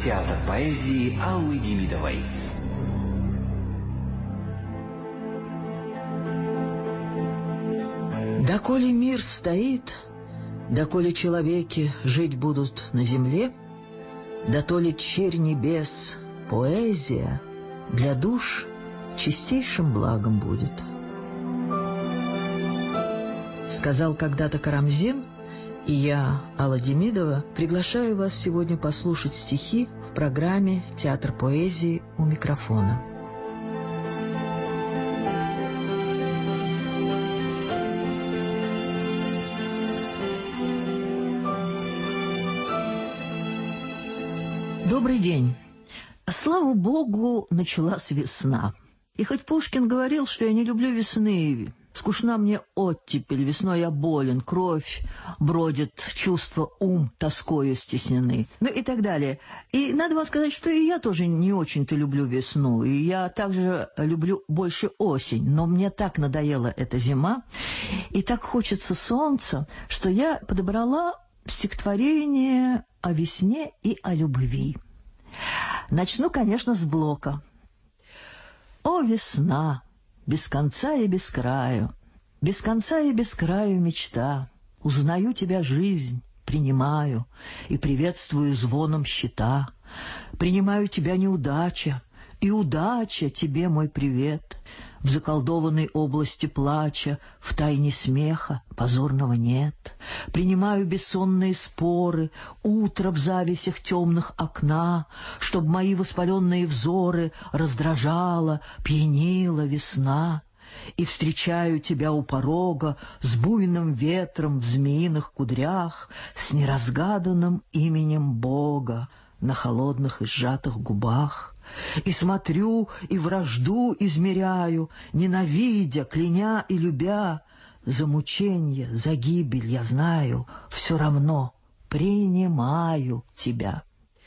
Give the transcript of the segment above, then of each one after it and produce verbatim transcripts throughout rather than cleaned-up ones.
Театр поэзии Аллы Демидовой. Доколе мир стоит, доколе человеки жить будут на земле, дотоле черь небес, поэзия для душ чистейшим благом будет. Сказал когда-то Карамзин, и я, Алла Демидова, приглашаю вас сегодня послушать стихи в программе «Театр поэзии» у микрофона. Добрый день. Слава Богу, началась весна. И хоть Пушкин говорил, что я не люблю весны, скучна мне оттепель, весной я болен, кровь бродит, чувства, ум тоскою стеснены, ну и так далее. И надо вам сказать, что и я тоже не очень-то люблю весну, и я также люблю больше осень, но мне так надоела эта зима, и так хочется солнца, что я подобрала стихотворение о весне и о любви. Начну, конечно, с Блока. «О, весна! Без конца и без краю, без конца и без краю мечта. Узнаю тебя, жизнь, принимаю и приветствую звоном щита. Принимаю тебя, неудача, и удача тебе мой привет. В заколдованной области плача, в тайне смеха позорного нет. Принимаю бессонные споры, утро в завесях темных окна, чтоб мои воспаленные взоры раздражала, пьянила весна. И встречаю тебя у порога с буйным ветром в змеиных кудрях, с неразгаданным именем Бога на холодных и сжатых губах. И смотрю, и вражду измеряю, ненавидя, кляня и любя. За мученье, за гибель я знаю, все равно принимаю тебя».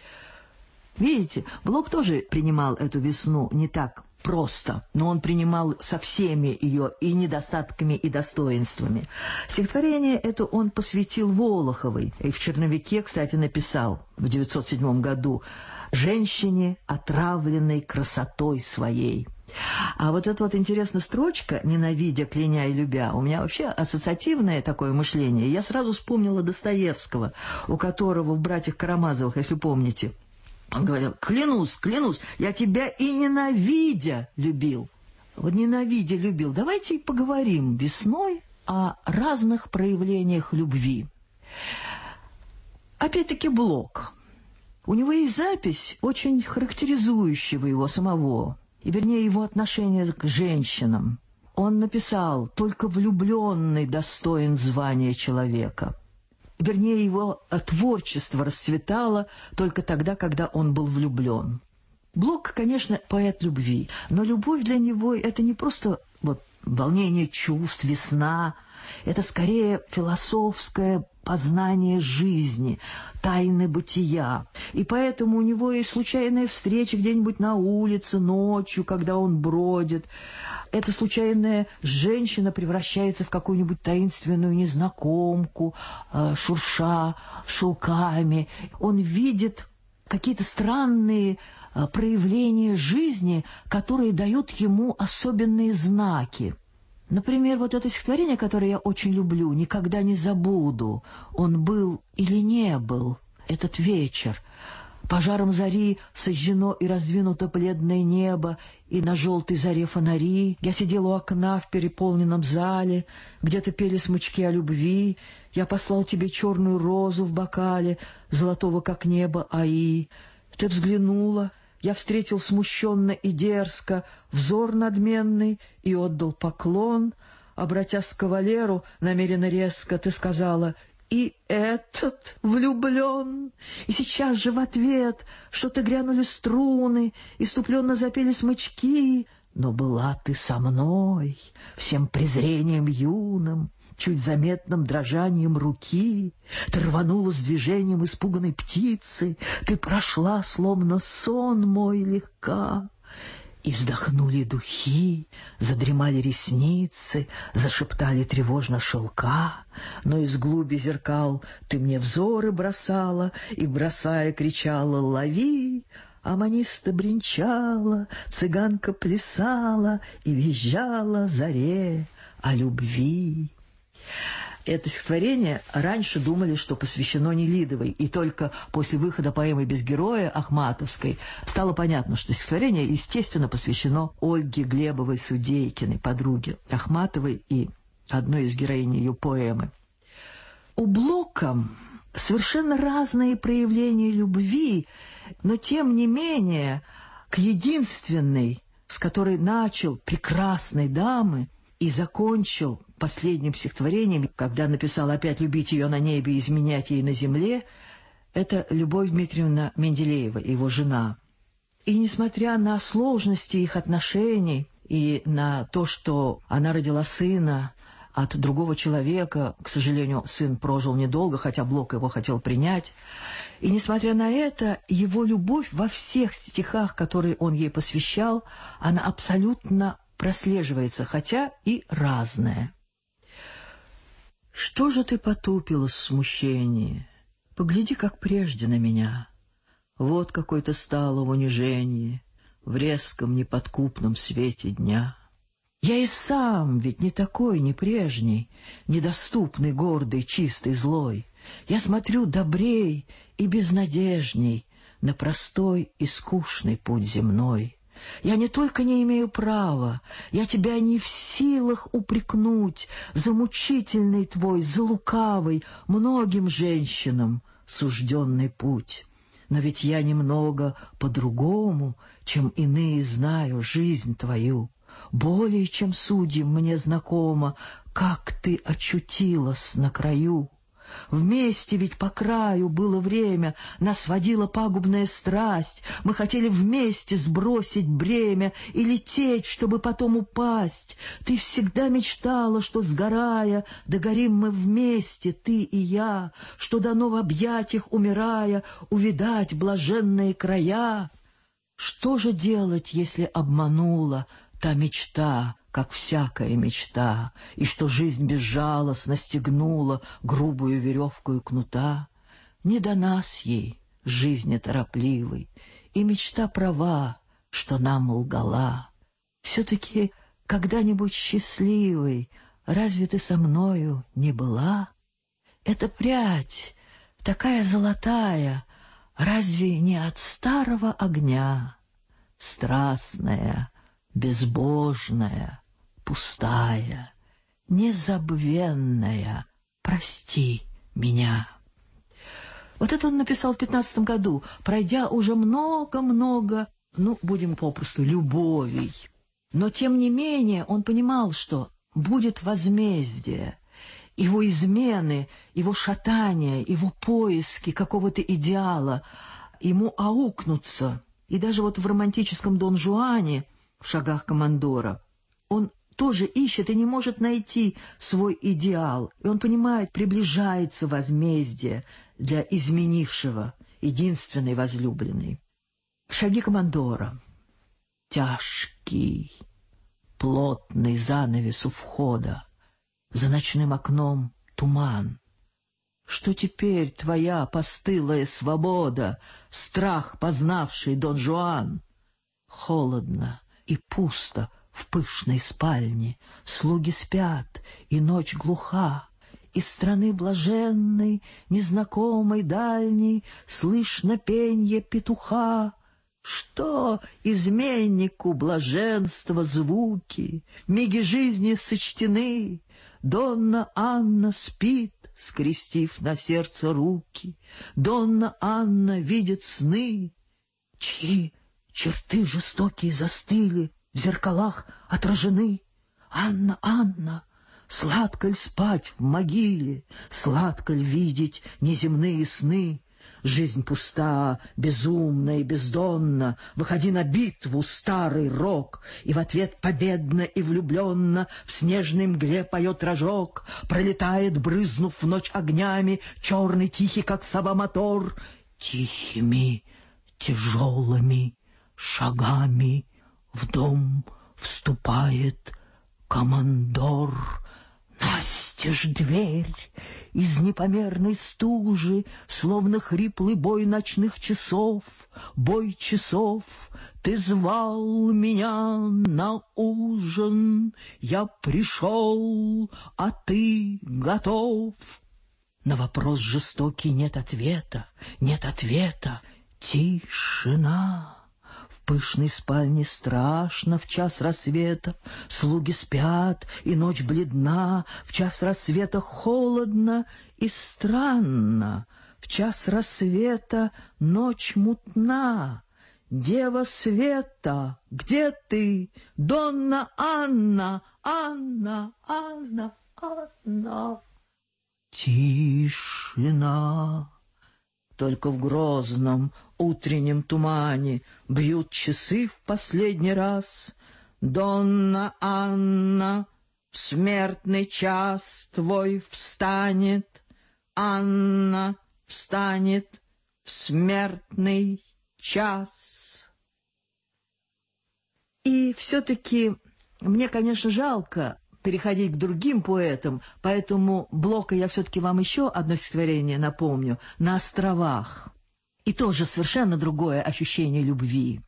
Видите, Блок тоже принимал эту весну не так просто, но он принимал со всеми ее и недостатками, и достоинствами. Стихотворение это он посвятил Волоховой, и в черновике, кстати, написал в девятьсот седьмом году «Женщине, отравленной красотой своей». А вот эта вот интересная строчка «ненавидя, кляня и любя» у меня вообще ассоциативное такое мышление. Я сразу вспомнила Достоевского, у которого в «Братьях Карамазовых», если помните, он говорил: «Клянусь, клянусь, я тебя и ненавидя любил». Вот ненавидя любил. Давайте поговорим весной о разных проявлениях любви. Опять-таки Блок. У него есть запись, очень характеризующего его самого, и вернее его отношение к женщинам. Он написал: «Только влюбленный достоин звания человека». Вернее, его творчество расцветало только тогда, когда он был влюблен. Блок, конечно, поэт любви, но любовь для него — это не просто вот волнение чувств, весна. Это скорее философское познание жизни, тайны бытия. И поэтому у него есть случайные встречи где-нибудь на улице ночью, когда он бродит. Эта случайная женщина превращается в какую-нибудь таинственную незнакомку, шурша шелками. Он видит какие-то странные проявления жизни, которые дают ему особенные знаки. Например, вот это стихотворение, которое я очень люблю, «Никогда не забуду». Он был или не был этот вечер. Пожаром зари сожжено и раздвинуто бледное небо, и на желтой заре фонари. Я сидел у окна в переполненном зале, где-то пели смычки о любви. Я послал тебе черную розу в бокале, золотого как небо аи. Ты взглянула, я встретил смущенно и дерзко взор надменный и отдал поклон. Обратясь к кавалеру, намеренно резко ты сказала: «И этот влюблен». И сейчас же в ответ что-то грянули струны, иступленно запели смычки. Но была ты со мной, всем презрением юным, чуть заметным дрожанием руки. Ты рванула с движением испуганной птицы, ты прошла, словно сон мой, легка. И вздохнули духи, задремали ресницы, зашептали тревожно шелка, но из глуби зеркал ты мне взоры бросала и, бросая, кричала «Лови!», аманиста бренчала, цыганка плясала и визжала заре о любви. Это стихотворение раньше думали, что посвящено Нелидовой, и только после выхода поэмы «Без героя» Ахматовской стало понятно, что стихотворение, естественно, посвящено Ольге Глебовой Судейкиной, подруге Ахматовой и одной из героинь ее поэмы. У Блока совершенно разные проявления любви, но тем не менее к единственной, с которой начал «Прекрасной дамы» и закончил последним стихотворением, когда написал «Опять любить ее на небе и изменять ей на земле», это Любовь Дмитриевна Менделеева, его жена. И несмотря на сложности их отношений и на то, что она родила сына от другого человека, к сожалению, сын прожил недолго, хотя Блок его хотел принять, и несмотря на это, его любовь во всех стихах, которые он ей посвящал, она абсолютно прослеживается, хотя и разная. Что же ты потупилась в смущении? Погляди, как прежде на меня. Вот какой ты стала в унижении, в резком неподкупном свете дня. Я и сам ведь не такой, не прежний, недоступный, гордый, чистый, злой. Я смотрю добрей и безнадежней на простой и скучный путь земной. Я не только не имею права, я тебя не в силах упрекнуть за мучительный твой, за лукавый, многим женщинам сужденный путь. Но ведь я немного по-другому, чем иные знаю жизнь твою. Более чем судьям мне знакомо, как ты очутилась на краю. Вместе ведь по краю было время, нас водила пагубная страсть. Мы хотели вместе сбросить бремя и лететь, чтобы потом упасть. Ты всегда мечтала, что, сгорая, догорим мы вместе, ты и я, что дано в объятиях, умирая, увидать блаженные края. Что же делать, если обманула та мечта, как всякая мечта, и что жизнь безжалостно стегнула грубую веревку кнута? Не до нас ей, жизни торопливой, и мечта права, что нам лгала. Все-таки когда-нибудь счастливой разве ты со мною не была? Эта прядь, такая золотая, разве не от старого огня? Страстная, безбожная, пустая, незабвенная, прости меня. Вот это он написал в пятнадцатом году, пройдя уже много-много, ну, будем попросту, любовей. Но, тем не менее, он понимал, что будет возмездие. Его измены, его шатания, его поиски какого-то идеала ему аукнутся. И даже вот в романтическом Дон Жуане, в «Шагах командора», он тоже ищет и не может найти свой идеал. И он понимает, приближается возмездие для изменившего, единственной возлюбленной. «Шаги командора». Тяжкий, плотный занавес у входа. За ночным окном туман. Что теперь твоя постылая свобода, страх, познавший Дон Жуан? Холодно и пусто в пышной спальне, слуги спят, и ночь глуха. Из страны блаженной, незнакомой, дальней, слышно пенье петуха. Что изменнику блаженства звуки, миги жизни сочтены. Донна Анна спит, скрестив на сердце руки. Донна Анна видит сны, чьи черты жестокие застыли, в зеркалах отражены. Анна, Анна, сладко ль спать в могиле, сладко ль видеть неземные сны? Жизнь пуста, безумна и бездонна, выходи на битву, старый рок, и в ответ победно и влюбленно в снежной мгле поет рожок, пролетает, брызнув в ночь огнями, черный, тихий, как сова, мотор. Тихими, тяжелыми шагами В дом вступает командор. Настежь дверь, из непомерной стужи, словно хриплый бой ночных часов, бой часов. Ты звал меня на ужин, я пришел, а ты готов. На вопрос жестокий нет ответа, нет ответа. Тишина. В пышной спальне страшно в час рассвета, слуги спят, и ночь бледна. В час рассвета холодно и странно, в час рассвета ночь мутна. Дева Света, где ты? Донна Анна, Анна, Анна, Анна. Тишина. Только в грозном утреннем тумане бьют часы в последний раз. Донна Анна, в смертный час твой встанет. Анна встанет в смертный час. И все-таки мне, конечно, жалко переходить к другим поэтам, поэтому Блока я все-таки вам еще одно стихотворение напомню. «На островах». И тоже совершенно другое ощущение любви.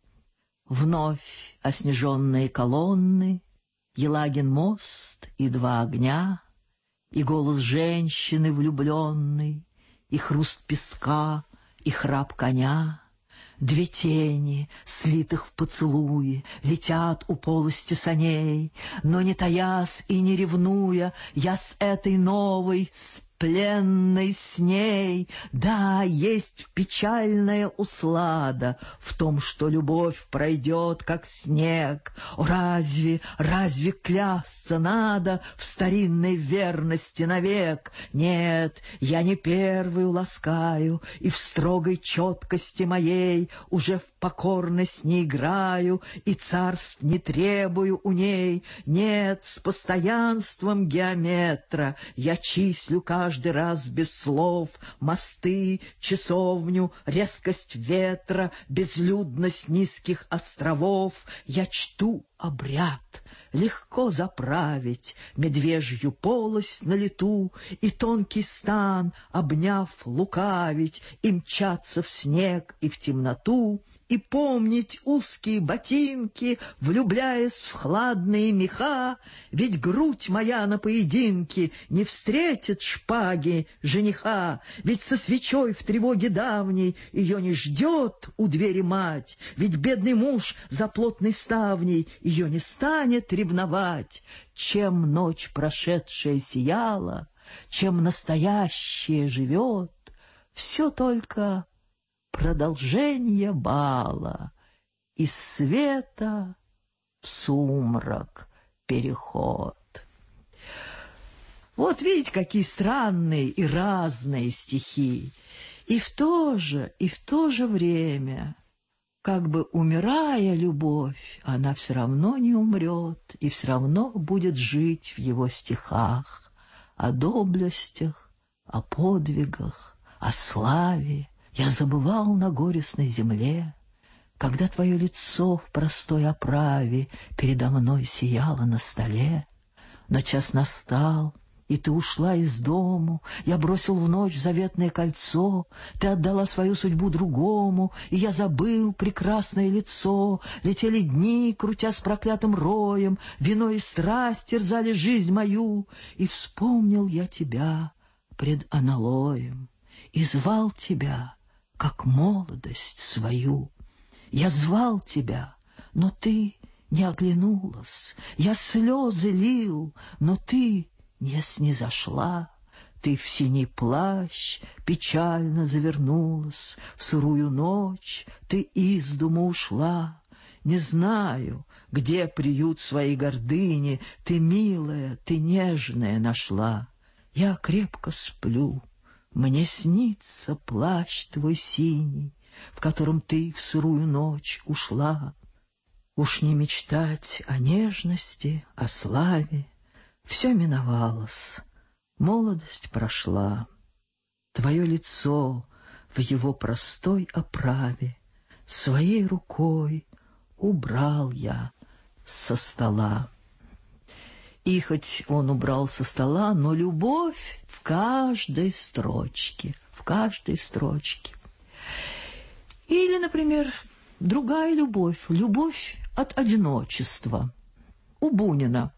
Вновь оснеженные колонны, Елагин мост и два огня, и голос женщины влюбленной, и хруст песка, и храп коня. Две тени, слитых в поцелуе, летят у полости саней, но не таясь и не ревнуя, я с этой новой, с пленной с ней. Да, есть печальная услада в том, что любовь пройдет, как снег. О, разве, разве клясться надо в старинной верности навек? Нет, я не первую ласкаю, и в строгой четкости моей уже в покорность не играю, и царств не требую у ней. Нет, с постоянством геометра я числю каждый Каждый раз без слов мосты, часовню, резкость ветра, безлюдность низких островов. Я чту обряд, легко заправить медвежью полость на лету и тонкий стан, обняв, лукавить, и мчаться в снег и в темноту, и помнить узкие ботинки, влюбляясь в хладные меха, ведь грудь моя на поединке не встретит шпаги жениха, ведь со свечой в тревоге давней ее не ждет у двери мать, ведь бедный муж за плотной ставней ее не станет ревновать. Чем ночь прошедшая сияла, чем настоящее живет, все только продолжение бала, из света в сумрак переход. Вот видите, какие странные и разные стихи. И в то же, и в то же время, как бы умирая любовь, она все равно не умрет и все равно будет жить в его стихах о доблестях, о подвигах, о славе. Я забывал на горестной земле, когда твое лицо в простой оправе передо мной сияло на столе. Но час настал, и ты ушла из дому, я бросил в ночь заветное кольцо, ты отдала свою судьбу другому, и я забыл прекрасное лицо. Летели дни, крутя с проклятым роем, вино и страсть терзали жизнь мою, и вспомнил я тебя пред аналоем, и звал тебя, как молодость свою. Я звал тебя, но ты не оглянулась, я слезы лил, но ты не снизошла. Ты в синий плащ печально завернулась, в сырую ночь ты из дому ушла. Не знаю, где приют своей гордыни ты, милая, ты нежная, нашла. Я крепко сплю, мне снится плащ твой синий, в котором ты в сырую ночь ушла. Уж не мечтать о нежности, о славе, все миновалось, молодость прошла. Твое лицо в его простой оправе своей рукой убрал я со стола. И хоть он убрал со стола, но любовь в каждой строчке, в каждой строчке. Или, например, другая любовь, любовь от одиночества. У Бунина.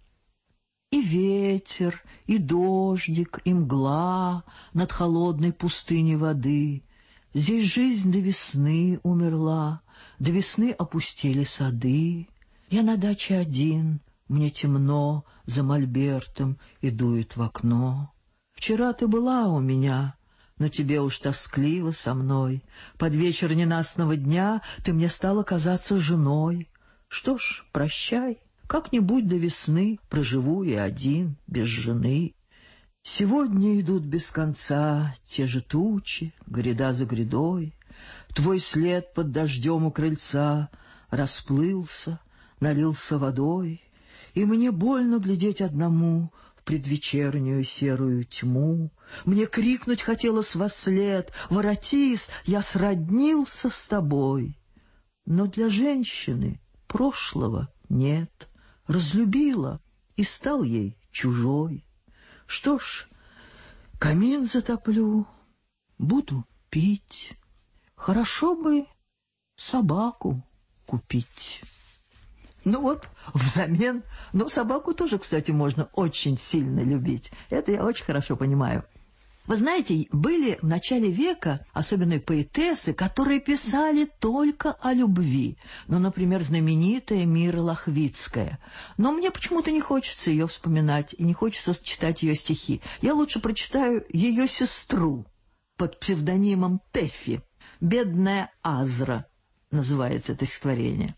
И ветер, и дождик, и мгла над холодной пустыней воды. Здесь жизнь до весны умерла, до весны опустели сады. Я на даче один, мне темно, за мольбертом и дует в окно. Вчера ты была у меня, но тебе уж тоскливо со мной. Под вечер ненастного дня ты мне стала казаться женой. Что ж, прощай, как-нибудь до весны проживу я один, без жены. Сегодня идут без конца те же тучи, гряда за грядой. Твой след под дождем у крыльца расплылся, налился водой. И мне больно глядеть одному в предвечернюю серую тьму. Мне крикнуть хотелось вослед: воротись, я сроднился с тобой. Но для женщины прошлого нет, разлюбила и стал ей чужой. Что ж, камин затоплю, буду пить. Хорошо бы собаку купить. Ну вот, взамен... Ну, собаку тоже, кстати, можно очень сильно любить. Это я очень хорошо понимаю. Вы знаете, были в начале века, особенно поэтессы, которые писали только о любви. Ну, например, знаменитая Мира Лохвицкая. Но мне почему-то не хочется ее вспоминать, и не хочется читать ее стихи. Я лучше прочитаю ее сестру под псевдонимом Тэффи. «Бедная Азра» называется это стихотворение.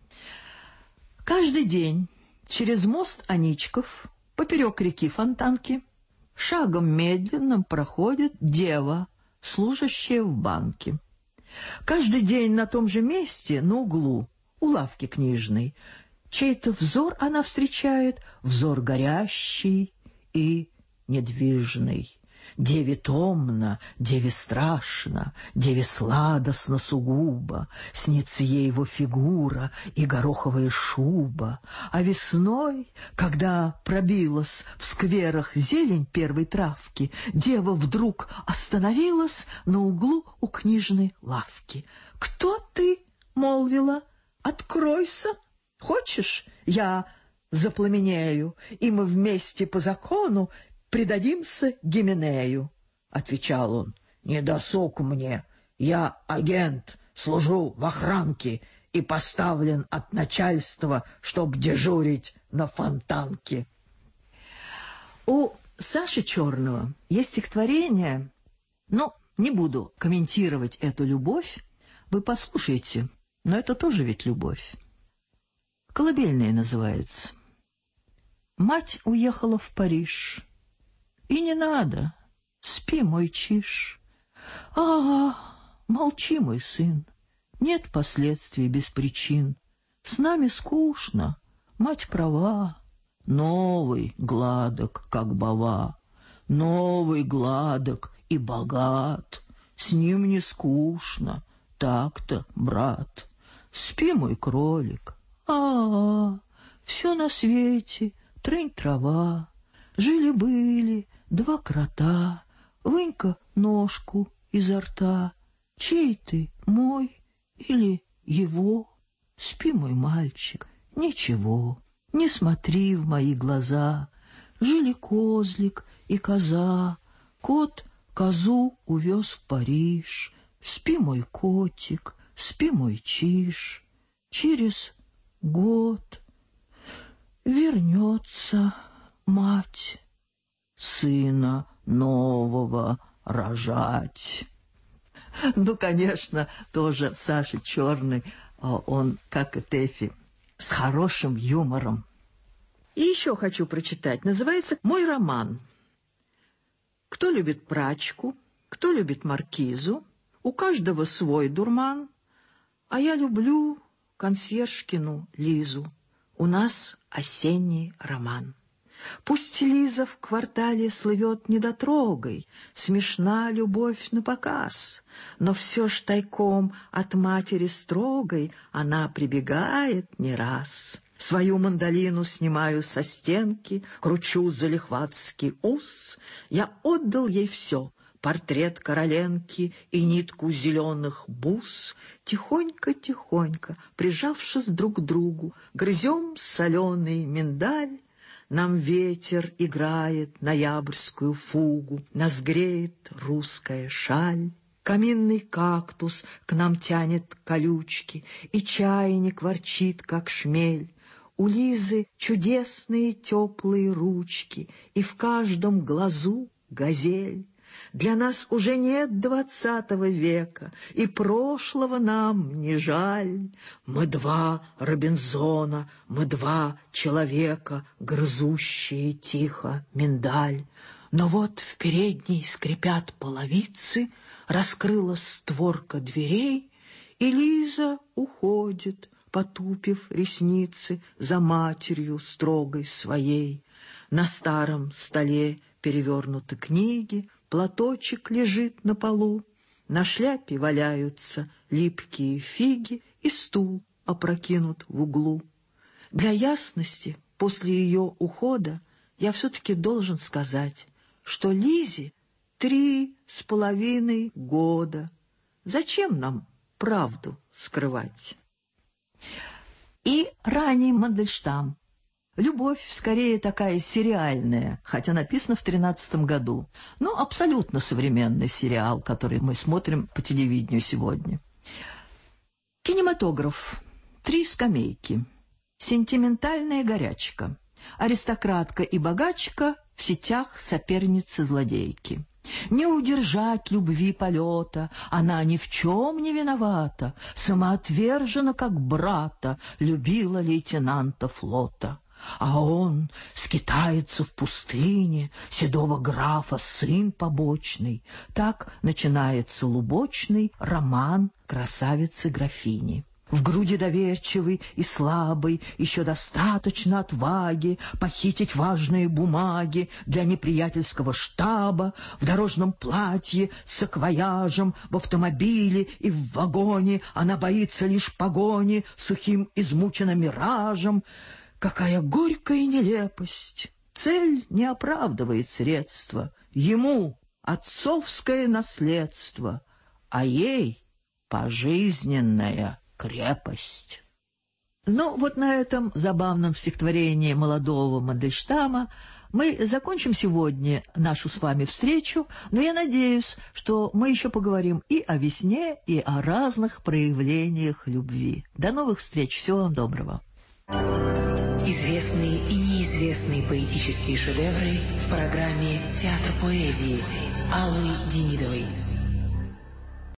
Каждый день через мост Аничков, поперек реки Фонтанки, шагом медленным проходит дева, служащая в банке. Каждый день на том же месте, на углу, у лавки книжной, чей-то взор она встречает, взор горящий и недвижный. Деве томно, деве страшно, деве сладостно сугубо, снится ей его фигура и гороховая шуба. А весной, когда пробилась в скверах зелень первой травки, дева вдруг остановилась на углу у книжной лавки. «Кто ты?» — молвила. «Откройся. Хочешь, я запламенею, и мы вместе по закону предадимся Гименею», — отвечал он. «Не досуг мне, я агент, служу в охранке и поставлен от начальства, чтоб дежурить на Фонтанке». У Саши Черного есть стихотворение, но не буду комментировать эту любовь, вы послушайте, но это тоже ведь любовь. «Колыбельная» называется. Мать уехала в Париж. И не надо, спи, мой чиж. А, молчи, мой сын, нет последствий без причин. С нами скучно, мать права. Новый гладок, как бава, новый гладок и богат. С ним не скучно, так-то, брат. Спи, мой кролик, а, все на свете, трынь трава. Жили-были два крота, вынь-ка ножку изо рта. Чей ты, мой или его? Спи, мой мальчик, ничего, не смотри в мои глаза. Жили козлик и коза, кот козу увез в Париж. Спи, мой котик, спи, мой чиж. Через год вернется мать сына нового рожать. Ну, конечно, тоже Саша Черный, он, как и Тэффи, с хорошим юмором. И еще хочу прочитать. Называется «Мой роман». Кто любит прачку, кто любит маркизу, у каждого свой дурман, а я люблю консьержкину Лизу. У нас осенний роман. Пусть Лиза в квартале слывет недотрогой, смешна любовь напоказ, но все ж тайком от матери строгой она прибегает не раз. Свою мандолину снимаю со стенки, кручу залихватский ус. Я отдал ей все — портрет Короленки и нитку зеленых бус. Тихонько-тихонько, прижавшись друг к другу, грызем соленый миндаль. Нам ветер играет ноябрьскую фугу, нас греет русская шаль. Каминный кактус к нам тянет колючки, и чайник ворчит, как шмель. У Лизы чудесные теплые ручки, и в каждом глазу газель. Для нас уже нет двадцатого века, и прошлого нам не жаль. Мы два Робинзона, мы два человека, грызущие тихо миндаль. Но вот в передней скрипят половицы, раскрылась створка дверей, и Лиза уходит, потупив ресницы за матерью строгой своей. На старом столе перевернуты книги, платочек лежит на полу, на шляпе валяются липкие фиги, и стул опрокинут в углу. Для ясности, после ее ухода, я все-таки должен сказать, что Лизе три с половиной года. Зачем нам правду скрывать? И ранний Мандельштам. Любовь скорее такая сериальная, хотя написана в тринадцатом году. Но абсолютно современный сериал, который мы смотрим по телевидению сегодня. Кинематограф. Три скамейки. Сентиментальная горячка. Аристократка и богачка в сетях соперницы-злодейки. Не удержать любви полета, она ни в чем не виновата, самоотвержена, как брата, любила лейтенанта флота. А он скитается в пустыне, седого графа сын побочный. Так начинается лубочный роман красавицы-графини. В груди доверчивый и слабый еще достаточно отваги похитить важные бумаги для неприятельского штаба, в дорожном платье с саквояжем, в автомобиле и в вагоне она боится лишь погони сухим измученным миражем. Какая горькая нелепость! Цель не оправдывает средства, ему отцовское наследство, а ей пожизненная крепость. Ну, вот на этом забавном стихотворении молодого Мандельштама мы закончим сегодня нашу с вами встречу, но я надеюсь, что мы еще поговорим и о весне, и о разных проявлениях любви. До новых встреч, всего вам доброго. Известные и неизвестные поэтические шедевры в программе «Театр поэзии» Аллы Демидовой.